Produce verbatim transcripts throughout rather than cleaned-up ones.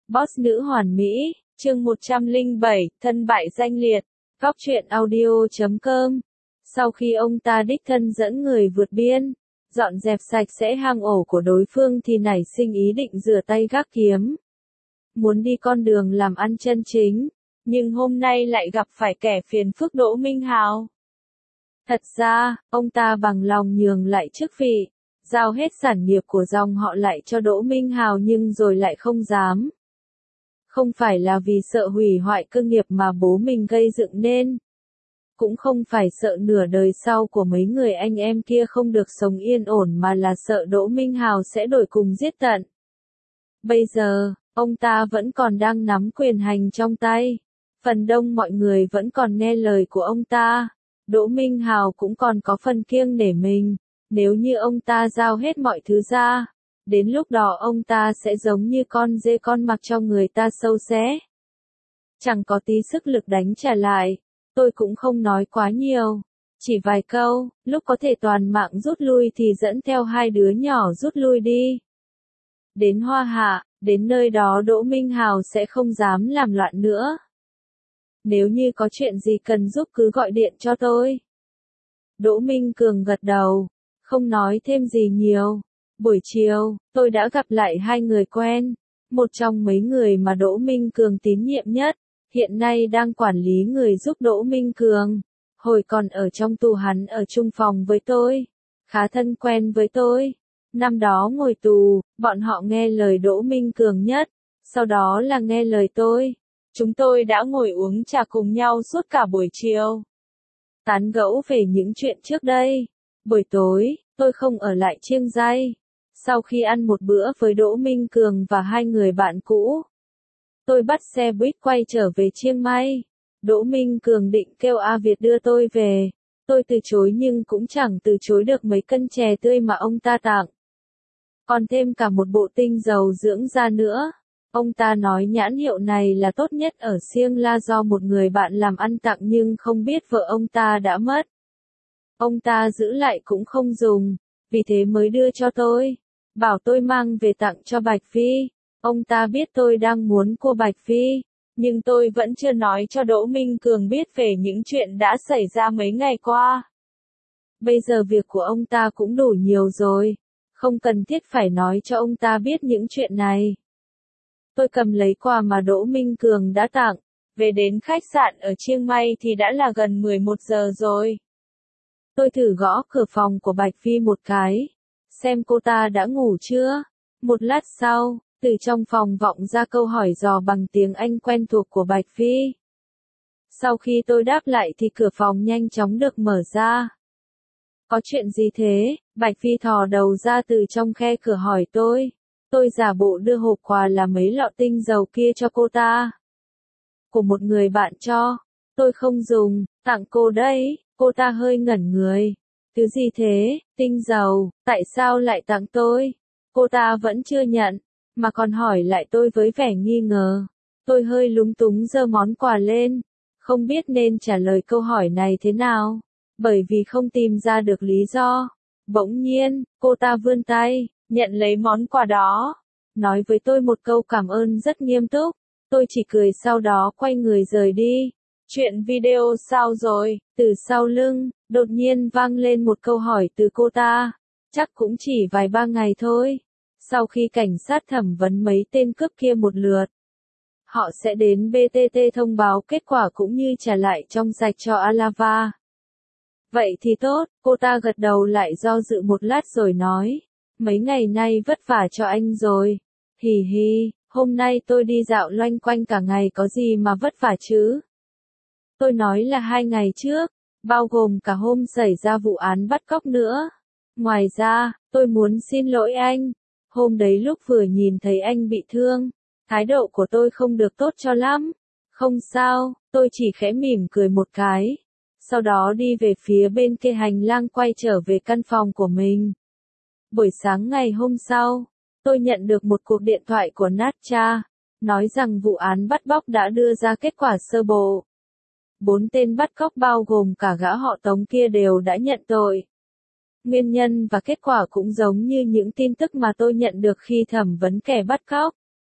Boss nữ hoàn mỹ, chương một trăm lẻ bảy, thân bại danh liệt, góc truyện audio chấm com. Sau khi ông ta đích thân dẫn người vượt biên, dọn dẹp sạch sẽ hang ổ của đối phương thì nảy sinh ý định rửa tay gác kiếm. Muốn đi con đường làm ăn chân chính, nhưng hôm nay lại gặp phải kẻ phiền phức Đỗ Minh Hào. Thật ra, ông ta bằng lòng nhường lại chức vị, giao hết sản nghiệp của dòng họ lại cho Đỗ Minh Hào nhưng rồi lại không dám. Không phải là vì sợ hủy hoại cơ nghiệp mà bố mình gây dựng nên. Cũng không phải sợ nửa đời sau của mấy người anh em kia không được sống yên ổn mà là sợ Đỗ Minh Hào sẽ đổi cùng giết tận. Bây giờ, ông ta vẫn còn đang nắm quyền hành trong tay. Phần đông mọi người vẫn còn nghe lời của ông ta. Đỗ Minh Hào cũng còn có phần kiêng nể mình. Nếu như ông ta giao hết mọi thứ ra, đến lúc đó ông ta sẽ giống như con dê con mặc cho người ta sâu xé. Chẳng có tí sức lực đánh trả lại. Tôi cũng không nói quá nhiều. Chỉ vài câu, lúc có thể toàn mạng rút lui thì dẫn theo hai đứa nhỏ rút lui đi. Đến Hoa Hạ, đến nơi đó Đỗ Minh Hào sẽ không dám làm loạn nữa. Nếu như có chuyện gì cần giúp cứ gọi điện cho tôi. Đỗ Minh Cường gật đầu, không nói thêm gì nhiều. Buổi chiều, tôi đã gặp lại hai người quen. Một trong mấy người mà Đỗ Minh Cường tín nhiệm nhất, hiện nay đang quản lý người giúp Đỗ Minh Cường. Hồi còn ở trong tù hắn ở chung phòng với tôi, khá thân quen với tôi. Năm đó ngồi tù, bọn họ nghe lời Đỗ Minh Cường nhất, sau đó là nghe lời tôi. Chúng tôi đã ngồi uống trà cùng nhau suốt cả buổi chiều. Tán gẫu về những chuyện trước đây. Buổi tối, tôi không ở lại Chiêng Rai. Sau khi ăn một bữa với Đỗ Minh Cường và hai người bạn cũ, tôi bắt xe buýt quay trở về Chiang Mai. Đỗ Minh Cường định kêu A Việt đưa tôi về. Tôi từ chối nhưng cũng chẳng từ chối được mấy cân chè tươi mà ông ta tặng. Còn thêm cả một bộ tinh dầu dưỡng da nữa. Ông ta nói nhãn hiệu này là tốt nhất ở Siêng La do một người bạn làm ăn tặng nhưng không biết vợ ông ta đã mất. Ông ta giữ lại cũng không dùng, vì thế mới đưa cho tôi. Bảo tôi mang về tặng cho Bạch Phi. Ông ta biết tôi đang muốn cô Bạch Phi, nhưng tôi vẫn chưa nói cho Đỗ Minh Cường biết về những chuyện đã xảy ra mấy ngày qua. Bây giờ việc của ông ta cũng đủ nhiều rồi, không cần thiết phải nói cho ông ta biết những chuyện này. Tôi cầm lấy quà mà Đỗ Minh Cường đã tặng, về đến khách sạn ở Chiêng Mai thì đã là gần mười một giờ rồi. Tôi thử gõ cửa phòng của Bạch Phi một cái, xem cô ta đã ngủ chưa. Một lát sau, từ trong phòng vọng ra câu hỏi dò bằng tiếng Anh quen thuộc của Bạch Phi. Sau khi tôi đáp lại thì cửa phòng nhanh chóng được mở ra. Có chuyện gì thế? Bạch Phi thò đầu ra từ trong khe cửa hỏi tôi. Tôi giả bộ đưa hộp quà là mấy lọ tinh dầu kia cho cô ta. Của một người bạn cho. Tôi không dùng, tặng cô đấy. Cô ta hơi ngẩn người. Thứ gì thế? Tinh dầu, tại sao lại tặng tôi? Cô ta vẫn chưa nhận, mà còn hỏi lại tôi với vẻ nghi ngờ. Tôi hơi lúng túng giơ món quà lên, không biết nên trả lời câu hỏi này thế nào, bởi vì không tìm ra được lý do. Bỗng nhiên, cô ta vươn tay, nhận lấy món quà đó, nói với tôi một câu cảm ơn rất nghiêm túc. Tôi chỉ cười sau đó quay người rời đi. Chuyện video sao rồi? Từ sau lưng, đột nhiên vang lên một câu hỏi từ cô ta. Chắc cũng chỉ vài ba ngày thôi. Sau khi cảnh sát thẩm vấn mấy tên cướp kia một lượt, họ sẽ đến bê tê tê thông báo kết quả cũng như trả lại trong sạch cho Alava. Vậy thì tốt, cô ta gật đầu lại do dự một lát rồi nói. Mấy ngày nay vất vả cho anh rồi. Hì hì, hôm nay tôi đi dạo loanh quanh cả ngày có gì mà vất vả chứ? Tôi nói là hai ngày trước, bao gồm cả hôm xảy ra vụ án bắt cóc nữa. Ngoài ra, tôi muốn xin lỗi anh. Hôm đấy lúc vừa nhìn thấy anh bị thương, thái độ của tôi không được tốt cho lắm. Không sao, tôi chỉ khẽ mỉm cười một cái. Sau đó đi về phía bên kia hành lang quay trở về căn phòng của mình. Buổi sáng ngày hôm sau, tôi nhận được một cuộc điện thoại của Natcha, nói rằng vụ án bắt cóc đã đưa ra kết quả sơ bộ. Bốn tên bắt cóc bao gồm cả gã họ Tống kia đều đã nhận tội. Nguyên nhân và kết quả cũng giống như những tin tức mà tôi nhận được khi thẩm vấn kẻ bắt cóc.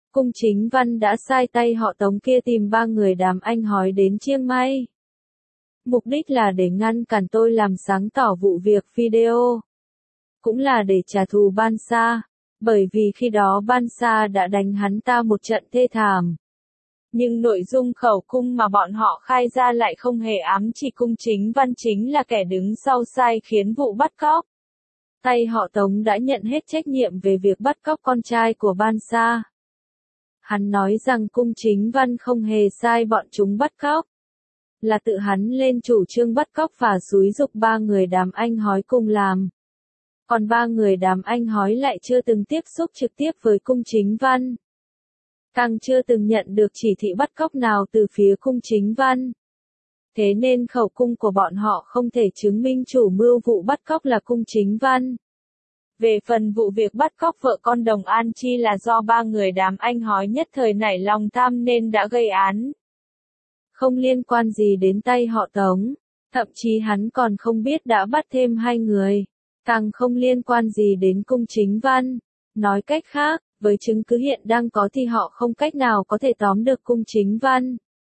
Cung Chính Văn đã sai tay họ Tống kia tìm ba người đám anh hói đến Chiang Mai. Mục đích là để ngăn cản tôi làm sáng tỏ vụ việc video. Cũng là để trả thù Ban Sa, bởi vì khi đó Ban Sa đã đánh hắn ta một trận thê thảm. Nhưng nội dung khẩu cung mà bọn họ khai ra lại không hề ám chỉ Cung Chính Văn chính là kẻ đứng sau sai khiến vụ bắt cóc. Tay họ Tống đã nhận hết trách nhiệm về việc bắt cóc con trai của Ban Sa. Hắn nói rằng Cung Chính Văn không hề sai bọn chúng bắt cóc. Là tự hắn lên chủ trương bắt cóc và xúi giục ba người đám anh hói cùng làm. Còn ba người đám anh hói lại chưa từng tiếp xúc trực tiếp với Cung Chính Văn. Càng chưa từng nhận được chỉ thị bắt cóc nào từ phía Cung Chính Văn. Thế nên khẩu cung của bọn họ không thể chứng minh chủ mưu vụ bắt cóc là Cung Chính Văn. Về phần vụ việc bắt cóc vợ con Đồng An Chi là do ba người đám anh hói nhất thời nảy lòng tham nên đã gây án. Không liên quan gì đến tay họ Tống, thậm chí hắn còn không biết đã bắt thêm hai người, càng không liên quan gì đến Cung Chính Văn. Nói cách khác, với chứng cứ hiện đang có thì họ không cách nào có thể tóm được Cung Chính Văn.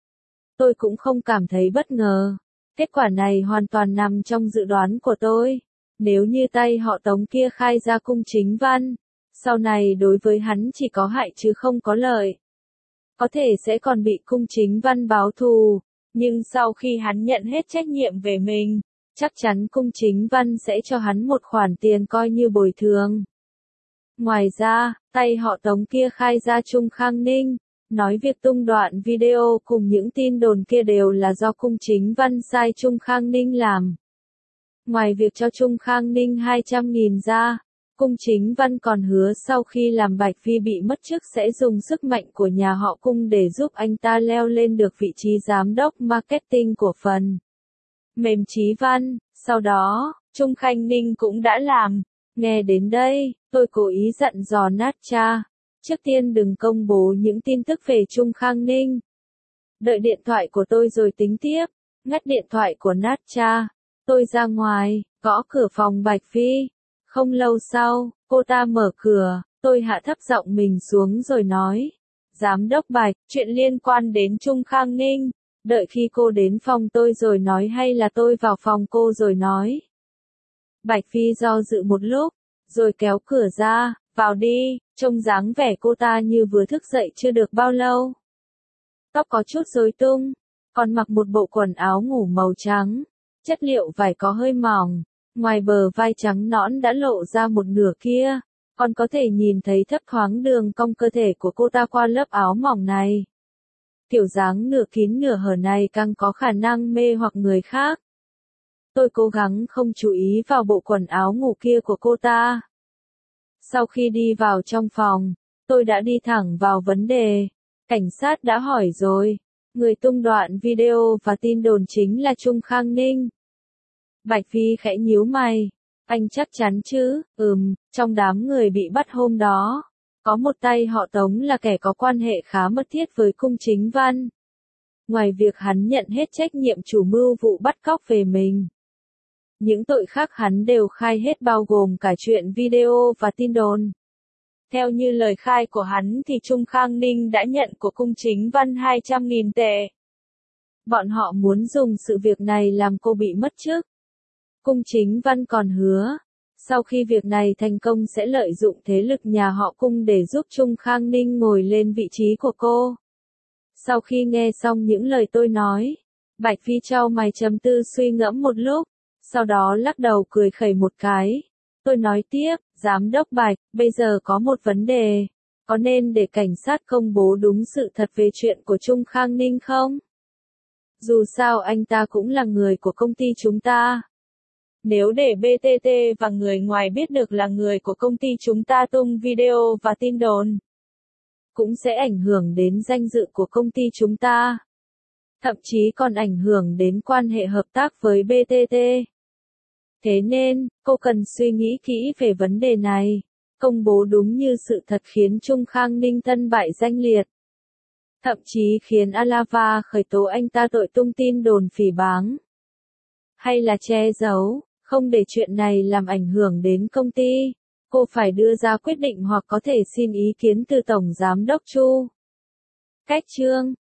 Tôi cũng không cảm thấy bất ngờ. Kết quả này hoàn toàn nằm trong dự đoán của tôi. Nếu như tay họ Tống kia khai ra Cung Chính Văn, sau này đối với hắn chỉ có hại chứ không có lợi. Có thể sẽ còn bị Cung Chính Văn báo thù, nhưng sau khi hắn nhận hết trách nhiệm về mình, chắc chắn Cung Chính Văn sẽ cho hắn một khoản tiền coi như bồi thường. Ngoài ra, tay họ Tống kia khai ra Trung Khang Ninh, nói việc tung đoạn video cùng những tin đồn kia đều là do Cung Chính Văn sai Trung Khang Ninh làm. Ngoài việc cho Trung Khang Ninh hai trăm nghìn ra, Cung Chính Văn còn hứa sau khi làm Bạch Phi bị mất chức sẽ dùng sức mạnh của nhà họ Cung để giúp anh ta leo lên được vị trí giám đốc marketing của phần mềm Chí Văn. Sau đó, Trung Khang Ninh cũng đã làm. Nghe đến đây, tôi cố ý dặn dò Natcha, trước tiên đừng công bố những tin tức về Trung Khang Ninh. Đợi điện thoại của tôi rồi tính tiếp. Ngắt điện thoại của Natcha, tôi ra ngoài, gõ cửa phòng Bạch Phi. Không lâu sau, cô ta mở cửa, tôi hạ thấp giọng mình xuống rồi nói. Giám đốc Bạch, chuyện liên quan đến Trung Khang Ninh, đợi khi cô đến phòng tôi rồi nói hay là tôi vào phòng cô rồi nói. Bạch Phi do dự một lúc, rồi kéo cửa ra, vào đi, trông dáng vẻ cô ta như vừa thức dậy chưa được bao lâu. Tóc có chút rối tung, còn mặc một bộ quần áo ngủ màu trắng, chất liệu vải có hơi mỏng, ngoài bờ vai trắng nõn đã lộ ra một nửa kia, còn có thể nhìn thấy thấp thoáng đường cong cơ thể của cô ta qua lớp áo mỏng này. Kiểu dáng nửa kín nửa hở này càng có khả năng mê hoặc người khác. Tôi cố gắng không chú ý vào bộ quần áo ngủ kia của cô ta. Sau khi đi vào trong phòng, tôi đã đi thẳng vào vấn đề. Cảnh sát đã hỏi rồi, người tung đoạn video và tin đồn chính là Trung Khang Ninh. Bạch Phi khẽ nhíu mày. Anh chắc chắn chứ? Ừm, trong đám người bị bắt hôm đó, có một tay họ Tống là kẻ có quan hệ khá mật thiết với Cung Chính Văn. Ngoài việc hắn nhận hết trách nhiệm chủ mưu vụ bắt cóc về mình, những tội khác hắn đều khai hết bao gồm cả chuyện video và tin đồn. Theo như lời khai của hắn thì Trung Khang Ninh đã nhận của Cung Chính Văn hai trăm nghìn tệ. Bọn họ muốn dùng sự việc này làm cô bị mất chức. Cung Chính Văn còn hứa, sau khi việc này thành công sẽ lợi dụng thế lực nhà họ Cung để giúp Trung Khang Ninh ngồi lên vị trí của cô. Sau khi nghe xong những lời tôi nói, Bạch Phi chau mày trầm tư suy ngẫm một lúc, sau đó lắc đầu cười khẩy một cái. Tôi nói tiếp, Giám đốc Bạch, bây giờ có một vấn đề, có nên để cảnh sát công bố đúng sự thật về chuyện của Trung Khang Ninh không? Dù sao anh ta cũng là người của công ty chúng ta. Nếu để bê tê tê và người ngoài biết được là người của công ty chúng ta tung video và tin đồn, cũng sẽ ảnh hưởng đến danh dự của công ty chúng ta. Thậm chí còn ảnh hưởng đến quan hệ hợp tác với bê tê tê. Thế nên, cô cần suy nghĩ kỹ về vấn đề này. Công bố đúng như sự thật khiến Trung Khang Ninh thân bại danh liệt. Thậm chí khiến Alava khởi tố anh ta tội tung tin đồn phỉ báng. Hay là che giấu, không để chuyện này làm ảnh hưởng đến công ty. cô phải đưa ra quyết định hoặc có thể xin ý kiến từ Tổng Giám đốc Chu. Cách chương